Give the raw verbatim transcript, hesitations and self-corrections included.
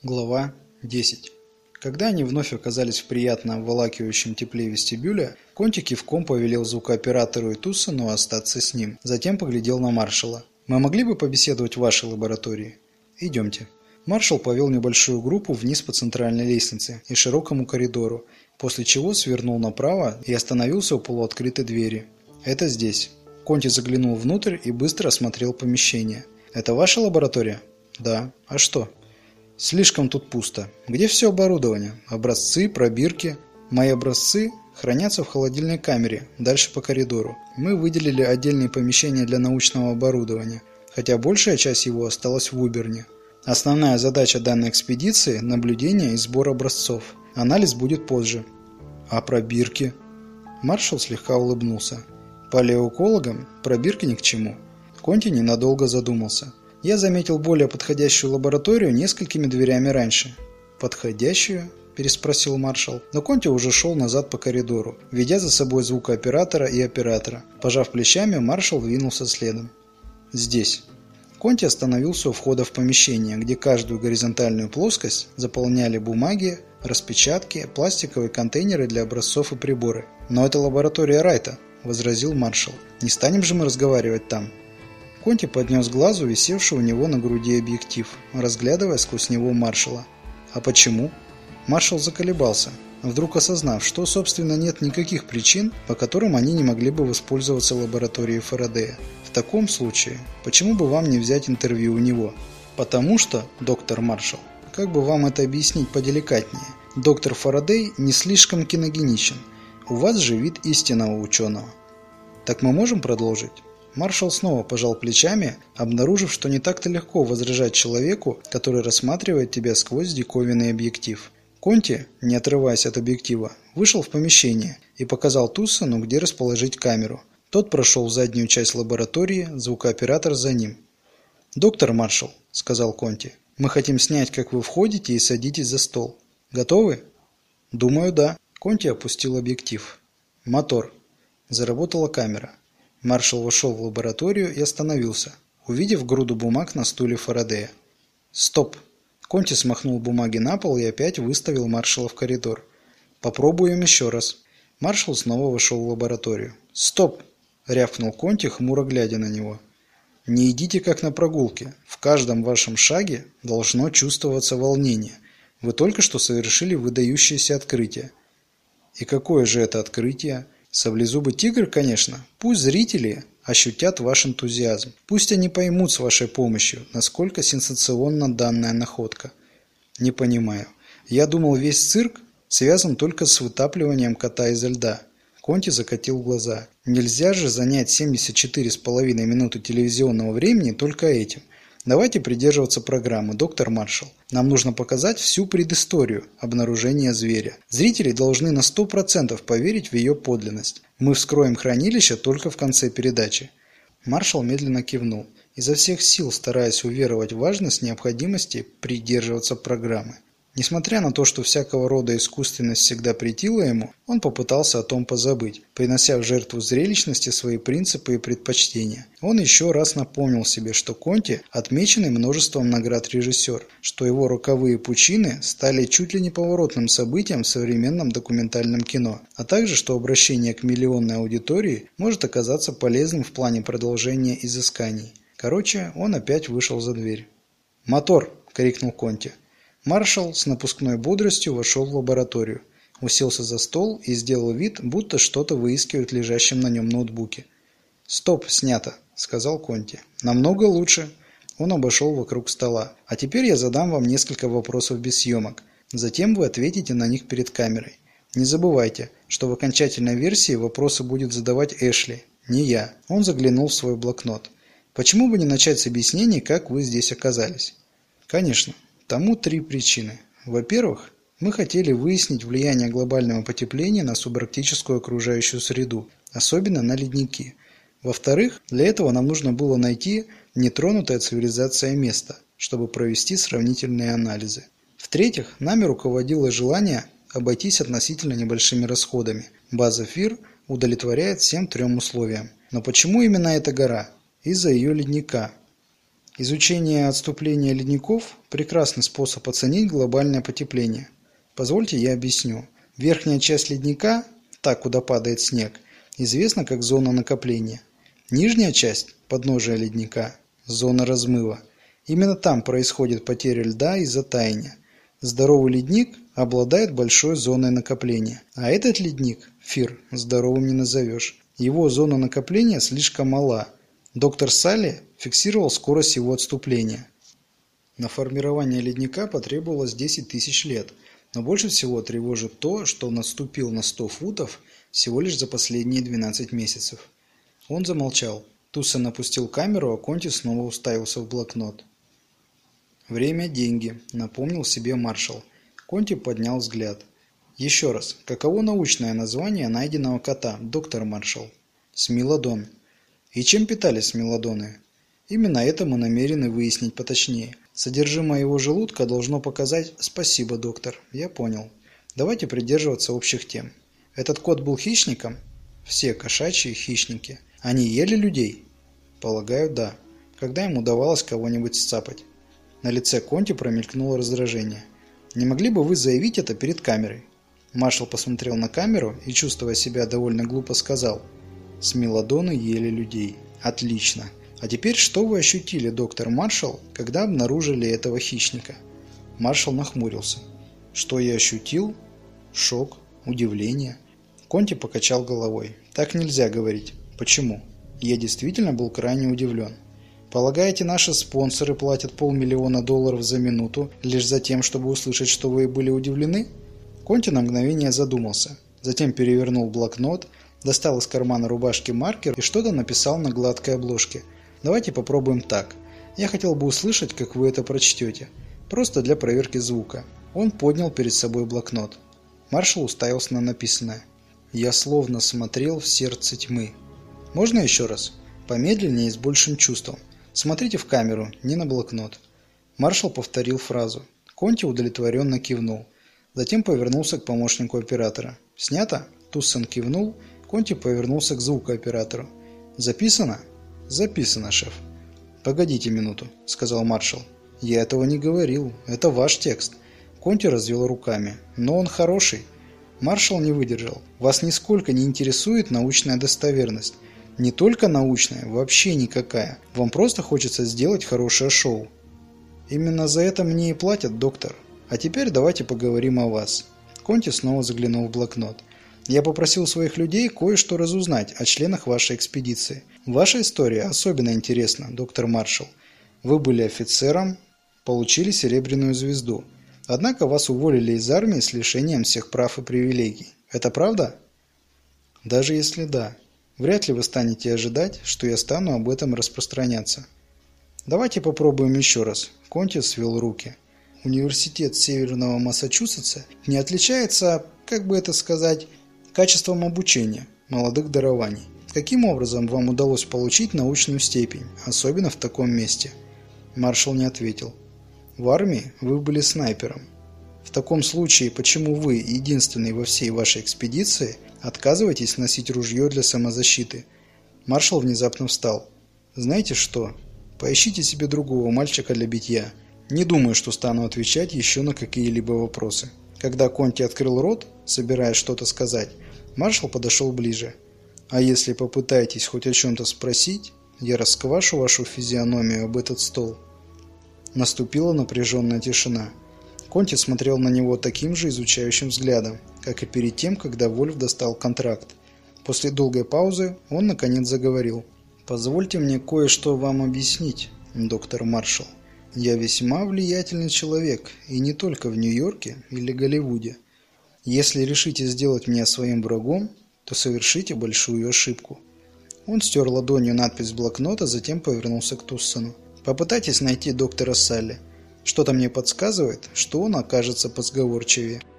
Глава десять. Когда они вновь оказались в приятно обволакивающем тепле вестибюля, Конти кивком повелел звукооператору и Туссену остаться с ним. Затем поглядел на маршала. «Мы могли бы побеседовать в вашей лаборатории?» «Идемте». Маршал повел небольшую группу вниз по центральной лестнице и широкому коридору, после чего свернул направо и остановился у полуоткрытой двери. «Это здесь». Конти заглянул внутрь и быстро осмотрел помещение. «Это ваша лаборатория?» «Да. А что?» «Слишком тут пусто. Где все оборудование? Образцы, пробирки?» «Мои образцы хранятся в холодильной камере, дальше по коридору. Мы выделили отдельные помещения для научного оборудования, хотя большая часть его осталась в Уберне. Основная задача данной экспедиции – наблюдение и сбор образцов. Анализ будет позже». «А пробирки?» Маршал слегка улыбнулся. «Палеокологам пробирки ни к чему». Конти ненадолго задумался. «Я заметил более подходящую лабораторию несколькими дверями раньше». «Подходящую?» – переспросил маршал. Но Конти уже шел назад по коридору, ведя за собой звукооператора и оператора. Пожав плечами, маршал двинулся следом. «Здесь». Конти остановился у входа в помещение, где каждую горизонтальную плоскость заполняли бумаги, распечатки, пластиковые контейнеры для образцов и приборы. «Но это лаборатория Райта», – возразил маршал. «Не станем же мы разговаривать там?» Конти поднес к глазу висевший у него на груди объектив, разглядывая сквозь него маршала. «А почему?» Маршал заколебался, вдруг осознав, что, собственно, нет никаких причин, по которым они не могли бы воспользоваться лабораторией Фарадея. «В таком случае, почему бы вам не взять интервью у него?» «Потому что, доктор Маршал, как бы вам это объяснить поделикатнее, доктор Фарадей не слишком киногеничен. У вас же вид истинного ученого». «Так мы можем продолжить?» Маршал снова пожал плечами, обнаружив, что не так-то легко возражать человеку, который рассматривает тебя сквозь диковинный объектив. Конти, не отрываясь от объектива, вышел в помещение и показал Туссену, где расположить камеру. Тот прошел в заднюю часть лаборатории, звукооператор за ним. «Доктор Маршал», — сказал Конти, — «мы хотим снять, как вы входите и садитесь за стол. Готовы?» «Думаю, да». Конти опустил объектив. «Мотор». Заработала камера. Маршал вошел в лабораторию и остановился, увидев груду бумаг на стуле Фарадея. «Стоп!» Конти смахнул бумаги на пол и опять выставил маршала в коридор. «Попробуем еще раз». Маршал снова вошел в лабораторию. «Стоп!» — рявкнул Конти, хмуро глядя на него. «Не идите как на прогулке. В каждом вашем шаге должно чувствоваться волнение. Вы только что совершили выдающееся открытие». «И какое же это открытие?» «Саблезубый тигр, конечно. Пусть зрители ощутят ваш энтузиазм. Пусть они поймут с вашей помощью, насколько сенсационна данная находка». «Не понимаю. Я думал, весь цирк связан только с вытапливанием кота изо льда». Конти закатил глаза. «Нельзя же занять семьдесят четыре с половиной минуты телевизионного времени только этим. Давайте придерживаться программы, доктор Маршал. Нам нужно показать всю предысторию обнаружения зверя. Зрители должны на сто процентов поверить в ее подлинность. Мы вскроем хранилище только в конце передачи». Маршал медленно кивнул, изо всех сил стараясь уверовать в важность необходимости придерживаться программы. Несмотря на то, что всякого рода искусственность всегда претила ему, он попытался о том позабыть, принося в жертву зрелищности свои принципы и предпочтения. Он еще раз напомнил себе, что Конти отмеченный множеством наград режиссер, что его роковые пучины стали чуть ли не поворотным событием в современном документальном кино, а также, что обращение к миллионной аудитории может оказаться полезным в плане продолжения изысканий. Короче, он опять вышел за дверь. «Мотор!» — крикнул Конти. Маршал с напускной бодростью вошел в лабораторию, уселся за стол и сделал вид, будто что-то выискивает в лежащем на нем ноутбуке. «Стоп, снято», — сказал Конти. «Намного лучше». Он обошел вокруг стола. «А теперь я задам вам несколько вопросов без съемок. Затем вы ответите на них перед камерой. Не забывайте, что в окончательной версии вопросы будет задавать Эшли, не я». Он заглянул в свой блокнот. «Почему бы не начать с объяснений, как вы здесь оказались?» «Конечно. Тому три причины. Во-первых, мы хотели выяснить влияние глобального потепления на субарктическую окружающую среду, особенно на ледники. Во-вторых, для этого нам нужно было найти нетронутое цивилизацией место, чтобы провести сравнительные анализы. В-третьих, нами руководило желание обойтись относительно небольшими расходами. База ФИР удовлетворяет всем трем условиям. Но почему именно эта гора? Из-за ее ледника. Изучение отступления ледников – прекрасный способ оценить глобальное потепление. Позвольте я объясню. Верхняя часть ледника, та, куда падает снег, известна как зона накопления. Нижняя часть, подножия ледника – зона размыва. Именно там происходит потеря льда из-за таяния. Здоровый ледник обладает большой зоной накопления, а этот ледник, Фир, здоровым не назовешь. Его зона накопления слишком мала. Доктор Салли фиксировал скорость его отступления. На формирование ледника потребовалось десять тысяч лет, но больше всего тревожит то, что он отступил на сто футов всего лишь за последние двенадцать месяцев. Он замолчал. Туссон опустил камеру, а Конти снова уставился в блокнот. «Время – деньги», – напомнил себе маршал. Конти поднял взгляд. «Еще раз, каково научное название найденного кота, доктор Маршалл?» «Смилодон». «И чем питались смилодоны?» «Именно это мы намерены выяснить поточнее. Содержимое его желудка должно показать «Спасибо, доктор, я понял». Давайте придерживаться общих тем. Этот кот был хищником?» «Все кошачьи хищники. Они ели людей?» «Полагаю, да. Когда им удавалось кого-нибудь сцапать?» На лице Конти промелькнуло раздражение. «Не могли бы вы заявить это перед камерой?» Маршал посмотрел на камеру и, чувствуя себя довольно глупо, сказал: «Смилодоны ели людей. Отлично. А теперь что вы ощутили, доктор Маршалл, когда обнаружили этого хищника?» Маршал нахмурился. «Что я ощутил? Шок, удивление». Конти покачал головой. «Так нельзя говорить. Почему? Я действительно был крайне удивлен. Полагаете, наши спонсоры платят полмиллиона долларов за минуту лишь за тем, чтобы услышать, что вы были удивлены?» Конти на мгновение задумался, затем перевернул блокнот, достал из кармана рубашки маркер и что-то написал на гладкой обложке. «Давайте попробуем так. Я хотел бы услышать, как вы это прочтете. Просто для проверки звука». Он поднял перед собой блокнот. Маршал уставился на написанное. «Я словно смотрел в сердце тьмы». «Можно еще раз? Помедленнее и с большим чувством. Смотрите в камеру, не на блокнот». Маршал повторил фразу. Конти удовлетворенно кивнул. Затем повернулся к помощнику оператора. «Снято?» Туссон кивнул. Конти повернулся к звукооператору. «Записано?» «Записано, шеф». «Погодите минуту», — сказал маршал. «Я этого не говорил. Это ваш текст». Конти развел руками. «Но он хороший». Маршал не выдержал. «Вас нисколько не интересует научная достоверность. Не только научная, вообще никакая. Вам просто хочется сделать хорошее шоу». «Именно за это мне и платят, доктор. А теперь давайте поговорим о вас». Конти снова заглянул в блокнот. «Я попросил своих людей кое-что разузнать о членах вашей экспедиции. Ваша история особенно интересна, доктор Маршалл. Вы были офицером, получили серебряную звезду. Однако вас уволили из армии с лишением всех прав и привилегий. Это правда?» «Даже если да, вряд ли вы станете ожидать, что я стану об этом распространяться». «Давайте попробуем еще раз». Конти свел руки. «Университет Северного Массачусетса не отличается, как бы это сказать, качеством обучения молодых дарований. Каким образом вам удалось получить научную степень, особенно в таком месте?» Маршал не ответил. «В армии вы были снайпером. В таком случае, почему вы, единственный во всей вашей экспедиции, отказываетесь носить ружье для самозащиты?» Маршал внезапно встал. «Знаете что? Поищите себе другого мальчика для битья. Не думаю, что стану отвечать еще на какие-либо вопросы». Когда Конти открыл рот, собираясь что-то сказать, маршал подошел ближе. «А если попытаетесь хоть о чем-то спросить, я расквашу вашу физиономию об этот стол». Наступила напряженная тишина. Конти смотрел на него таким же изучающим взглядом, как и перед тем, когда Вольф достал контракт. После долгой паузы он наконец заговорил. «Позвольте мне кое-что вам объяснить, доктор Маршалл. Я весьма влиятельный человек, и не только в Нью-Йорке или Голливуде. Если решите сделать меня своим врагом, то совершите большую ошибку». Он стер ладонью надпись блокнота, затем повернулся к Туссону. «Попытайтесь найти доктора Салли. Что-то мне подсказывает, что он окажется позговорчивее».